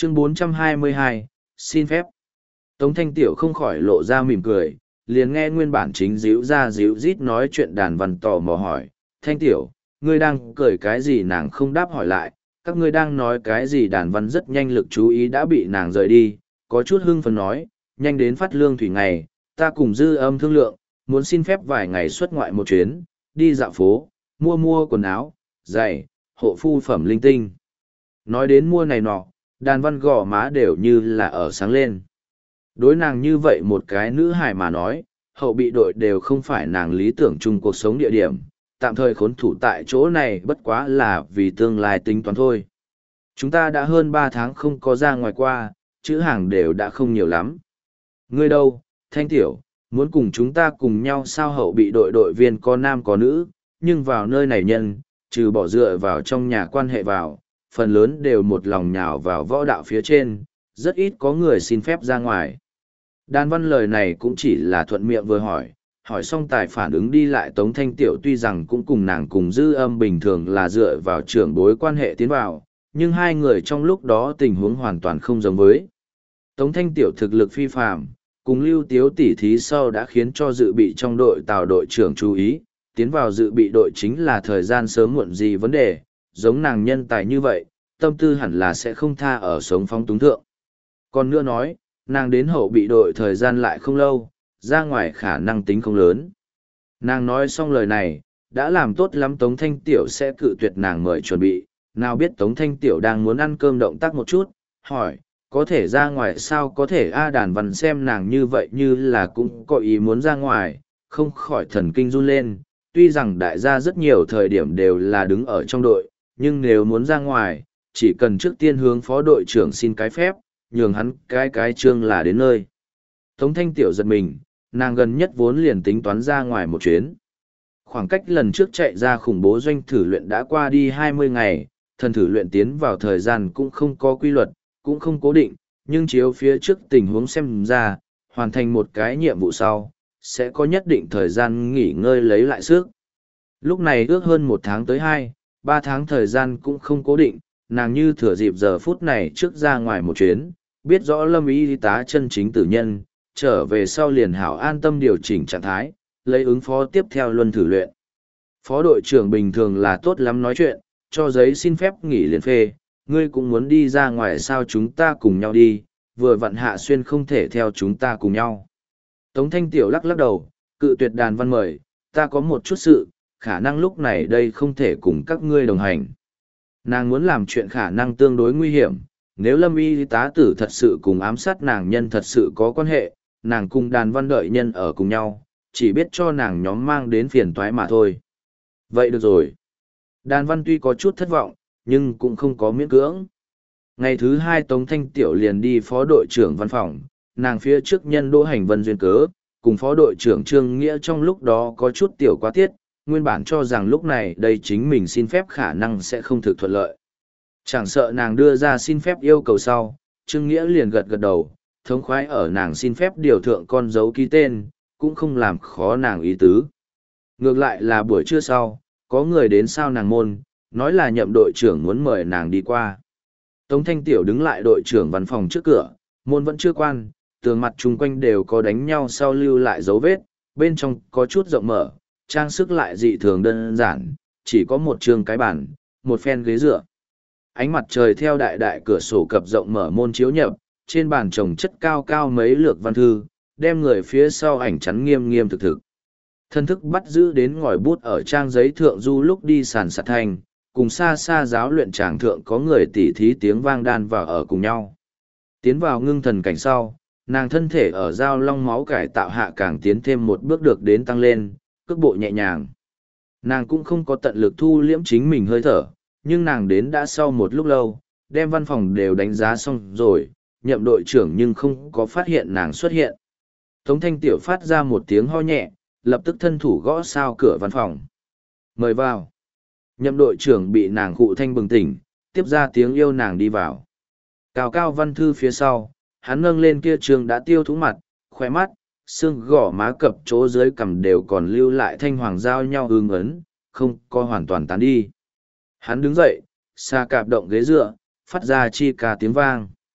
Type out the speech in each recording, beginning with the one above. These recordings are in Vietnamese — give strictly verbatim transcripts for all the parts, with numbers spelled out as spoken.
Chương bốn trăm hai mươi hai, xin phép. Tống Thanh Tiểu không khỏi lộ ra mỉm cười, liền nghe nguyên bản chính díu ra díu rít nói chuyện đàn văn tò mò hỏi, Thanh Tiểu, ngươi đang cười cái gì? Nàng không đáp hỏi lại, các ngươi đang nói cái gì? Đàn văn rất nhanh lực chú ý đã bị nàng rời đi, có chút hưng phấn nói, nhanh đến phát lương thủy ngày, ta cùng dư âm thương lượng, muốn xin phép vài ngày xuất ngoại một chuyến, đi dạo phố, mua mua quần áo, giày, hộ phu phẩm linh tinh. Nói đến mua này nọ, đàn văn gò má đều như là ở sáng lên. Đối nàng như vậy một cái nữ hài mà nói, hậu bị đội đều không phải nàng lý tưởng chung cuộc sống địa điểm, tạm thời khốn thủ tại chỗ này bất quá là vì tương lai tính toán thôi. Chúng ta đã hơn ba tháng không có ra ngoài qua, chữ hàng đều đã không nhiều lắm. Ngươi đâu, Thanh Tiểu, muốn cùng chúng ta cùng nhau sao? Hậu bị đội đội viên có nam có nữ, nhưng vào nơi này nhân, trừ bỏ dựa vào trong nhà quan hệ vào, phần lớn đều một lòng nhào vào võ đạo phía trên, rất ít có người xin phép ra ngoài. Đan văn lời này cũng chỉ là thuận miệng vừa hỏi, hỏi xong tài phản ứng đi lại. Tống Thanh Tiểu tuy rằng cũng cùng nàng cùng dư âm bình thường là dựa vào trưởng bối quan hệ tiến vào, nhưng hai người trong lúc đó tình huống hoàn toàn không giống với. Tống Thanh Tiểu thực lực phi phàm, cùng Lưu Tiếu tỉ thí sau đã khiến cho dự bị trong đội Tào đội trưởng chú ý, tiến vào dự bị đội chính là thời gian sớm muộn gì vấn đề, giống nàng nhân tài như vậy, tâm tư hẳn là sẽ không tha ở sống phóng túng thượng. Còn nữa nói, nàng đến hậu bị đội thời gian lại không lâu, ra ngoài khả năng tính không lớn. Nàng nói xong lời này, đã làm tốt lắm Tống Thanh Tiểu sẽ cự tuyệt nàng mời chuẩn bị, nào biết Tống Thanh Tiểu đang muốn ăn cơm động tác một chút, hỏi, có thể ra ngoài sao? Có thể a. Đàn văn xem nàng như vậy như là cũng có ý muốn ra ngoài, không khỏi thần kinh run lên, tuy rằng đại gia rất nhiều thời điểm đều là đứng ở trong đội, nhưng nếu muốn ra ngoài, chỉ cần trước tiên hướng phó đội trưởng xin cái phép, nhường hắn cái cái chương là đến nơi. Tống Thanh Tiểu giật mình, nàng gần nhất vốn liền tính toán ra ngoài một chuyến. Khoảng cách lần trước chạy ra khủng bố doanh thử luyện đã qua đi hai mươi ngày, thần thử luyện tiến vào thời gian cũng không có quy luật, cũng không cố định, nhưng chiếu phía trước tình huống xem ra, hoàn thành một cái nhiệm vụ sau, sẽ có nhất định thời gian nghỉ ngơi lấy lại sức. Lúc này ước hơn một tháng tới hai, ba tháng thời gian cũng không cố định, nàng như thừa dịp giờ phút này trước ra ngoài một chuyến, biết rõ Lâm y tá chân chính tử nhân, trở về sau liền hảo an tâm điều chỉnh trạng thái, lấy ứng phó tiếp theo luân thử luyện. Phó đội trưởng bình thường là tốt lắm nói chuyện, cho giấy xin phép nghỉ liền phê, ngươi cũng muốn đi ra ngoài sao? Chúng ta cùng nhau đi, vừa vặn Hạ Xuyên không thể theo chúng ta cùng nhau. Tống Thanh Tiểu lắc lắc đầu, cự tuyệt đàn văn mời, ta có một chút sự, khả năng lúc này đây không thể cùng các ngươi đồng hành. Nàng muốn làm chuyện khả năng tương đối nguy hiểm, nếu Lâm y tá tử thật sự cùng ám sát nàng nhân thật sự có quan hệ, nàng cùng đàn văn đợi nhân ở cùng nhau, chỉ biết cho nàng nhóm mang đến phiền toái mà thôi. Vậy được rồi. Đàn văn tuy có chút thất vọng, nhưng cũng không có miễn cưỡng. Ngày thứ hai Tống Thanh Tiểu liền đi phó đội trưởng văn phòng, nàng phía trước nhân Đỗ Hành Vân duyên cớ, cùng phó đội trưởng Trương Nghĩa trong lúc đó có chút tiểu quá tiết, nguyên bản cho rằng lúc này đây chính mình xin phép khả năng sẽ không thực thuận lợi. Chẳng sợ nàng đưa ra xin phép yêu cầu sau, Trương Nghĩa liền gật gật đầu, thống khoái ở nàng xin phép điều thượng con dấu ký tên, cũng không làm khó nàng ý tứ. Ngược lại là buổi trưa sau, có người đến sao nàng môn, nói là nhậm đội trưởng muốn mời nàng đi qua. Tống Thanh Tiểu đứng lại đội trưởng văn phòng trước cửa, môn vẫn chưa quan, tường mặt chung quanh đều có đánh nhau sau lưu lại dấu vết, bên trong có chút rộng mở, trang sức lại dị thường đơn giản, chỉ có một trường cái bàn, một phen ghế dựa. Ánh mặt trời theo đại đại cửa sổ cập rộng mở môn chiếu nhập, trên bàn trồng chất cao cao mấy lược văn thư, đem người phía sau ảnh chắn nghiêm nghiêm thực thực. Thân thức bắt giữ đến ngòi bút ở trang giấy thượng du lúc đi sàn sạt thành, cùng xa xa giáo luyện tràng thượng có người tỉ thí tiếng vang đan vào ở cùng nhau. Tiến vào ngưng thần cảnh sau, nàng thân thể ở dao long máu cải tạo hạ càng tiến thêm một bước được đến tăng lên, cước bộ nhẹ nhàng. Nàng cũng không có tận lực thu liễm chính mình hơi thở, nhưng nàng đến đã sau một lúc lâu, đem văn phòng đều đánh giá xong rồi, nhậm đội trưởng nhưng không có phát hiện nàng xuất hiện. Tống Thanh Tiểu phát ra một tiếng ho nhẹ, lập tức thân thủ gõ sao cửa văn phòng. Mời vào. Nhậm đội trưởng bị nàng khụ thanh bừng tỉnh, tiếp ra tiếng yêu nàng đi vào. Cao cao văn thư phía sau, hắn nâng lên kia trường đã tiêu thú mặt, khóe mắt, xương gỏ má cập chỗ dưới cằm đều còn lưu lại thanh hoàng giao nhau hương ấn, không có hoàn toàn tán đi. Hắn đứng dậy, xa cạp động ghế dựa, phát ra chi ca tiếng vang.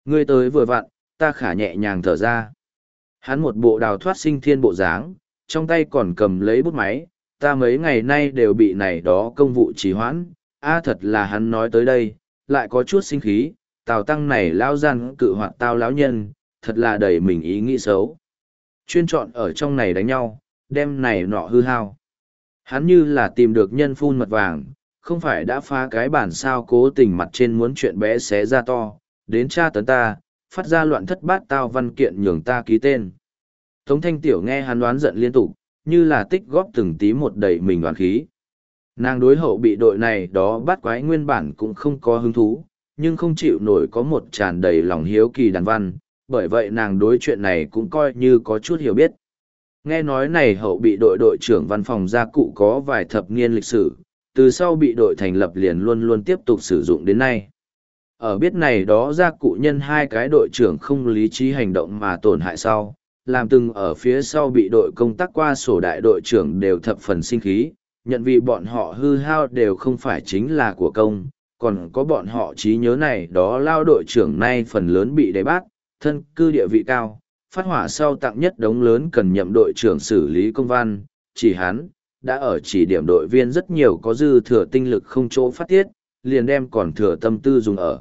Ngươi tới vừa vặn, ta khả nhẹ nhàng thở ra. Hắn một bộ đào thoát sinh thiên bộ dáng, trong tay còn cầm lấy bút máy, ta mấy ngày nay đều bị này đó công vụ trì hoãn, a thật là hắn nói tới đây, lại có chút sinh khí, Tào Tăng này lao gian cự hoạt tao lão nhân, thật là đầy mình ý nghĩ xấu. Chuyên chọn ở trong này đánh nhau, đem này nọ hư hao. Hắn như là tìm được nhân phun mật vàng, không phải đã phá cái bản sao cố tình mặt trên muốn chuyện bé xé ra to, đến tra tấn ta, phát ra loạn thất bát tao văn kiện nhường ta ký tên. Tống Thanh Tiểu nghe hắn đoán giận liên tục, như là tích góp từng tí một đầy mình đoán khí. Nàng đối hậu bị đội này đó bắt quái nguyên bản cũng không có hứng thú, nhưng không chịu nổi có một tràn đầy lòng hiếu kỳ đàn văn, bởi vậy nàng đối chuyện này cũng coi như có chút hiểu biết. Nghe nói này hậu bị đội đội trưởng văn phòng gia cụ có vài thập niên lịch sử, từ sau bị đội thành lập liền luôn luôn tiếp tục sử dụng đến nay. Ở biết này đó gia cụ nhân hai cái đội trưởng không lý trí hành động mà tổn hại sau, làm từng ở phía sau bị đội công tác qua sổ đại đội trưởng đều thập phần sinh khí, nhận vì bọn họ hư hao đều không phải chính là của công, còn có bọn họ trí nhớ này đó lao đội trưởng nay phần lớn bị đẩy bác, thân cư địa vị cao, phát hỏa sau tặng nhất đống lớn cần nhậm đội trưởng xử lý công văn, chỉ hắn, đã ở chỉ điểm đội viên rất nhiều có dư thừa tinh lực không chỗ phát tiết, liền đem còn thừa tâm tư dùng ở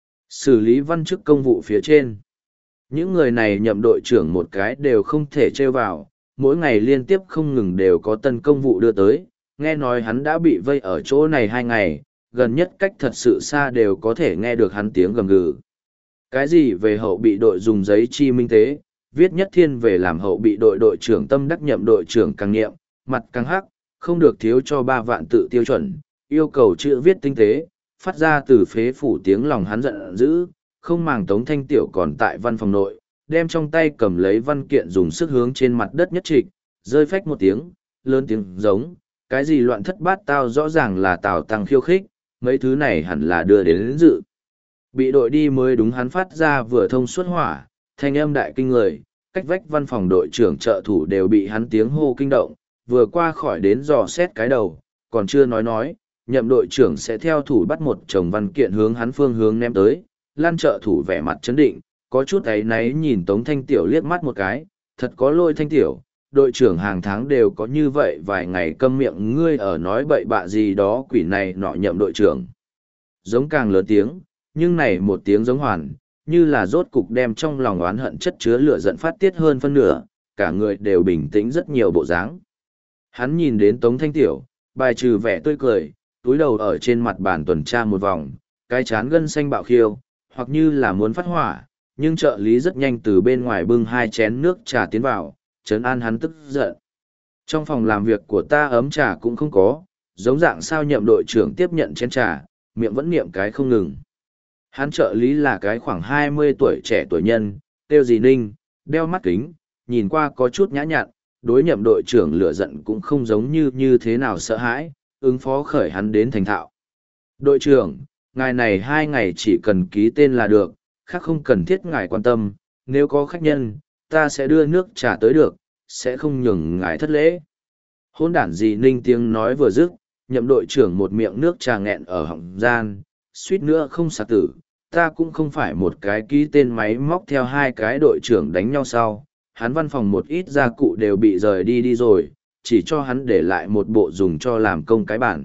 xử lý văn chức công vụ phía trên. Những người này nhậm đội trưởng một cái đều không thể trêu vào, mỗi ngày liên tiếp không ngừng đều có tân công vụ đưa tới, nghe nói hắn đã bị vây ở chỗ này hai ngày, gần nhất cách thật sự xa đều có thể nghe được hắn tiếng gầm gừ. Cái gì về hậu bị đội dùng giấy chi minh tế, viết nhất thiên về làm hậu bị đội đội trưởng tâm đắc nhậm đội trưởng càng nghiệm, mặt càng hắc, không được thiếu cho ba vạn tự tiêu chuẩn, yêu cầu chữ viết tinh tế, phát ra từ phế phủ tiếng lòng hắn giận dữ, không màng Tống Thanh Tiểu còn tại văn phòng nội, đem trong tay cầm lấy văn kiện dùng sức hướng trên mặt đất nhất trịch, rơi phách một tiếng, lớn tiếng giống, cái gì loạn thất bát tao rõ ràng là Tào Tăng khiêu khích, mấy thứ này hẳn là đưa đến, đến dự. Bị đội đi mới đúng hắn phát ra vừa thông suốt hỏa, thanh âm đại kinh người, cách vách văn phòng đội trưởng trợ thủ đều bị hắn tiếng hô kinh động, vừa qua khỏi đến dò xét cái đầu, còn chưa nói nói, nhậm đội trưởng sẽ theo thủ bắt một chồng văn kiện hướng hắn phương hướng ném tới, lan trợ thủ vẻ mặt chấn định, có chút ấy náy nhìn Tống Thanh Tiểu liếc mắt một cái, thật có lôi Thanh Tiểu, đội trưởng hàng tháng đều có như vậy vài ngày câm miệng ngươi ở nói bậy bạ gì đó quỷ này nọ nhậm đội trưởng. Giống càng lớn tiếng, nhưng này một tiếng giống hoàn, như là rốt cục đem trong lòng oán hận chất chứa lửa giận phát tiết hơn phân nửa, cả người đều bình tĩnh rất nhiều bộ dáng. Hắn nhìn đến Tống Thanh Tiểu, bài trừ vẻ tươi cười, túi đầu ở trên mặt bàn tuần tra một vòng, cái chán gân xanh bạo khiêu, hoặc như là muốn phát hỏa, nhưng trợ lý rất nhanh từ bên ngoài bưng hai chén nước trà tiến vào, trấn an hắn tức giận. Trong phòng làm việc của ta ấm trà cũng không có, giống dạng sao nhậm đội trưởng tiếp nhận chén trà, miệng vẫn niệm cái không ngừng. Hắn trợ lý là cái khoảng hai mươi tuổi trẻ tuổi nhân, tiêu gì ninh, đeo mắt kính, nhìn qua có chút nhã nhặn, đối nhậm đội trưởng lửa giận cũng không giống như như thế nào sợ hãi, ứng phó khởi hắn đến thành thạo. Đội trưởng, ngài này hai ngày chỉ cần ký tên là được, khác không cần thiết ngài quan tâm, nếu có khách nhân, ta sẽ đưa nước trà tới được, sẽ không nhường ngài thất lễ. Hôn đản gì ninh tiếng nói vừa dứt, nhậm đội trưởng một miệng nước trà nghẹn ở họng gian, suýt nữa không sạc tử, ta cũng không phải một cái ký tên máy móc theo hai cái đội trưởng đánh nhau sau, hắn văn phòng một ít gia cụ đều bị rời đi đi rồi, chỉ cho hắn để lại một bộ dùng cho làm công cái bản.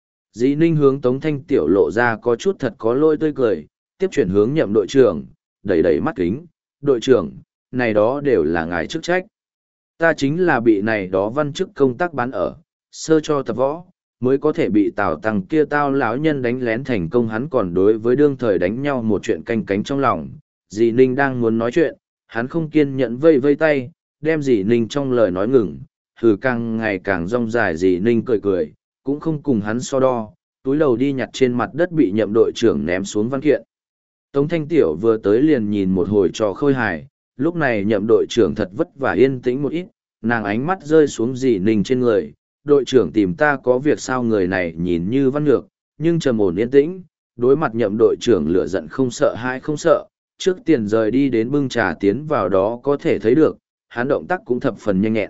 Dĩ ninh hướng Tống Thanh Tiểu lộ ra có chút thật có lôi tươi cười, tiếp chuyển hướng nhậm đội trưởng, đẩy đẩy mắt kính, đội trưởng, này đó đều là ngài chức trách. Ta chính là bị này đó văn chức công tác bán ở, sơ cho tập võ, mới có thể bị Tào Tăng kia tao lão nhân đánh lén thành công hắn còn đối với đương thời đánh nhau một chuyện canh cánh trong lòng. Dì Ninh đang muốn nói chuyện, hắn không kiên nhẫn vây vây tay, đem dì Ninh trong lời nói ngừng, hừ càng ngày càng rong dài dì Ninh cười cười, cũng không cùng hắn so đo, túi đầu đi nhặt trên mặt đất bị nhậm đội trưởng ném xuống văn kiện. Tống Thanh Tiểu vừa tới liền nhìn một hồi trò khôi hài, lúc này nhậm đội trưởng thật vất vả yên tĩnh một ít, nàng ánh mắt rơi xuống dì Ninh trên người, đội trưởng tìm ta có việc sao người này nhìn như văn ngược, nhưng trầm ổn yên tĩnh, đối mặt nhậm đội trưởng lửa giận không sợ hai không sợ, trước tiền rời đi đến bưng trà tiến vào đó có thể thấy được, hắn động tác cũng thập phần nhanh nhẹn.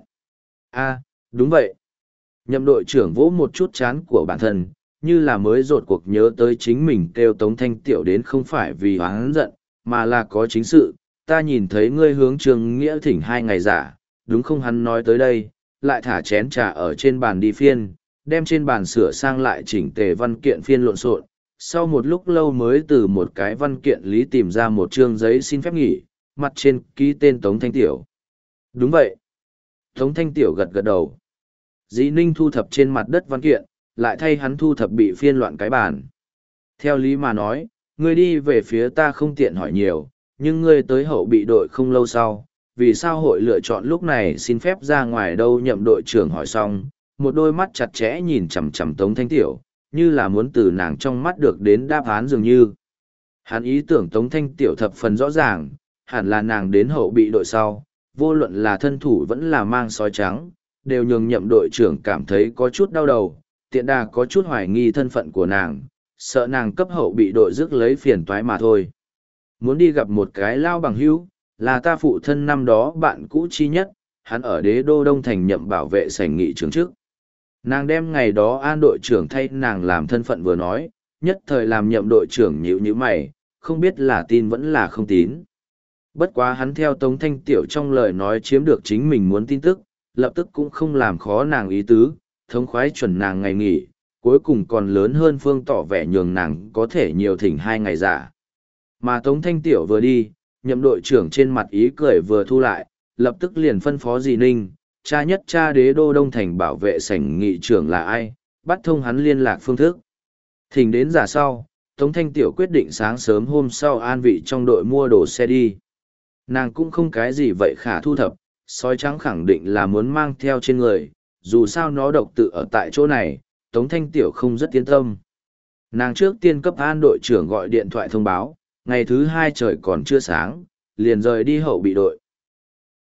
A, đúng vậy. Nhậm đội trưởng vỗ một chút chán của bản thân, như là mới rột cuộc nhớ tới chính mình kêu Tống Thanh Tiểu đến không phải vì hắn giận, mà là có chính sự, ta nhìn thấy ngươi hướng Trương Nghĩa thỉnh hai ngày giả, đúng không? Hắn nói tới đây, lại thả chén trà ở trên bàn đi phiên, đem trên bàn sửa sang lại chỉnh tề văn kiện phiên lộn xộn. Sau một lúc lâu mới từ một cái văn kiện lý tìm ra một chương giấy xin phép nghỉ, mặt trên ký tên Tống Thanh Tiểu. Đúng vậy. Tống Thanh Tiểu gật gật đầu. Dĩ Ninh thu thập trên mặt đất văn kiện, lại thay hắn thu thập bị phiên loạn cái bàn. Theo lý mà nói, ngươi đi về phía ta không tiện hỏi nhiều, nhưng ngươi tới hậu bị đội không lâu sau, vì sao hội lựa chọn lúc này xin phép ra ngoài đâu? Nhậm đội trưởng hỏi xong, một đôi mắt chặt chẽ nhìn chằm chằm Tống Thanh Tiểu, như là muốn từ nàng trong mắt được đến đáp án dường như. Hắn ý tưởng Tống Thanh Tiểu thập phần rõ ràng, hẳn là nàng đến hậu bị đội sau, vô luận là thân thủ vẫn là mang sói trắng, đều nhường nhậm đội trưởng cảm thấy có chút đau đầu, tiện đà có chút hoài nghi thân phận của nàng, sợ nàng cấp hậu bị đội rước lấy phiền toái mà thôi. Muốn đi gặp một cái lao bằng hữu, là ta phụ thân năm đó bạn cũ chi nhất, hắn ở đế đô Đông Thành nhậm bảo vệ sảnh nghị trưởng trước. Nàng đem ngày đó an đội trưởng thay nàng làm thân phận vừa nói, nhất thời làm nhậm đội trưởng nhíu nhíu mày, không biết là tin vẫn là không tín. Bất quá hắn theo Tống Thanh Tiểu trong lời nói chiếm được chính mình muốn tin tức, lập tức cũng không làm khó nàng ý tứ, thống khoái chuẩn nàng ngày nghỉ, cuối cùng còn lớn hơn phương tỏ vẻ nhường nàng có thể nhiều thỉnh hai ngày giả. Mà Tống Thanh Tiểu vừa đi, nhậm đội trưởng trên mặt ý cười vừa thu lại, lập tức liền phân phó Dì Ninh, cha nhất cha đế đô Đông Thành bảo vệ sảnh nghị trưởng là ai, bắt thông hắn liên lạc phương thức. Thỉnh đến giả sau, Tống Thanh Tiểu quyết định sáng sớm hôm sau an vị trong đội mua đồ xe đi. Nàng cũng không cái gì vậy khả thu thập, sói trắng khẳng định là muốn mang theo trên người, dù sao nó độc tự ở tại chỗ này, Tống Thanh Tiểu không rất yên tâm. Nàng trước tiên cấp an đội trưởng gọi điện thoại thông báo, ngày thứ hai trời còn chưa sáng, liền rời đi hậu bị đội.